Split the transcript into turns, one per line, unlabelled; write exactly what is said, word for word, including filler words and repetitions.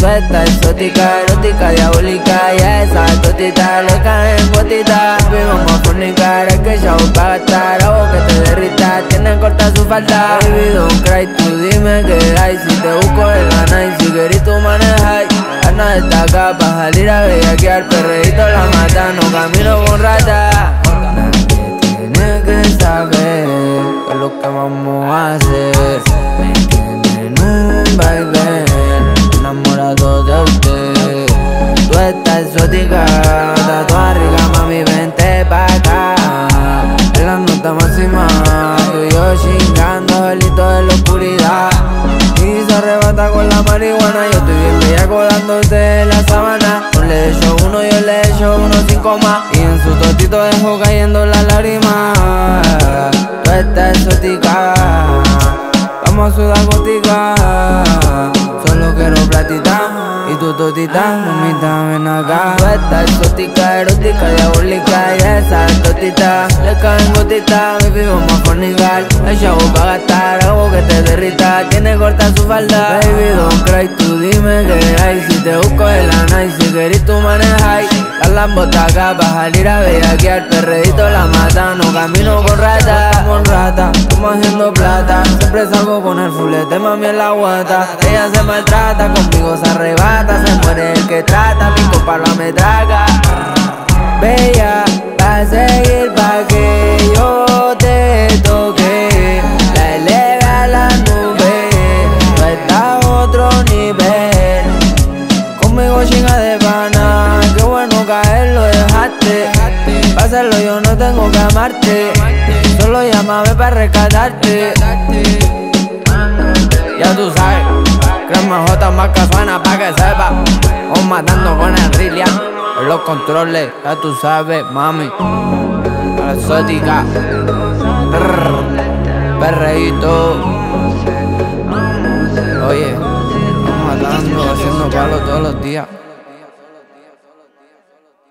Tú estás exótica, erótica, diabólica, y a esa totita le caen gotitas. Baby, vamos a fornicar, es que ya voy pa' gastar. Hago que te derrita, tienen corta su falda. Baby, don't cry, tú dime qué hay. Si te busco en la night, si querés tú manejas. Ana está acá pa' salir a bellaquear. Perreíto la mata, no camino con rata. Nadie tiene que saber qué es lo que vamos a hacer. Me tienen un baile enamorado de usted. Tú estás exótica, está toda rica, mami, vente pa' acá. En la nota máxima, tú y yo chingando, velito en la oscuridad. Y se arrebata con la marihuana. Yo estoy bien bellaco dándote en la sabana. No le echo uno, yo le echo uno cinco más. Y en su totito dejo cayendo las lágrimas. Tú estás exótica, vamos a sudar gotica. Solo quiero platita y tu totita, mamita, ven acá. Tú estás exótica, erótica, diabólica, y esa totita le caen gotitas. Baby, vamos a fornicar, el chavo pa' gastar. Hago que te derrita, tiene corta su falda. Baby, don't cry, tú dime qué hay. Si te busco en la night, si querés tú manejas. Las lambota acá pa' salir a bellaquear. Perreíto la mata, no camino con rata. Con rata, estamos haciendo plata. Siempre salgo con el fulete, mami, en la guata. Ella se maltrata, conmigo se arrebata. Se muere el que trata, mi copa la me traga. Bella, va a seguir pa' que yo te toque. La eleva a la nube, tú estás a otro nivel. Conmigo chinga de pana, qué bueno caer, lo dejaste. Pa' hacerlo yo no tengo que amarte, solo llámame pa' rescatarte. Ya tú sabes, Crema J marca suena pa' que sepa. O matando con el Rilia, en los controles, ya tú sabes, mami. La exótica, perreíto. Oye, estamos matando, haciendo palo todos los días.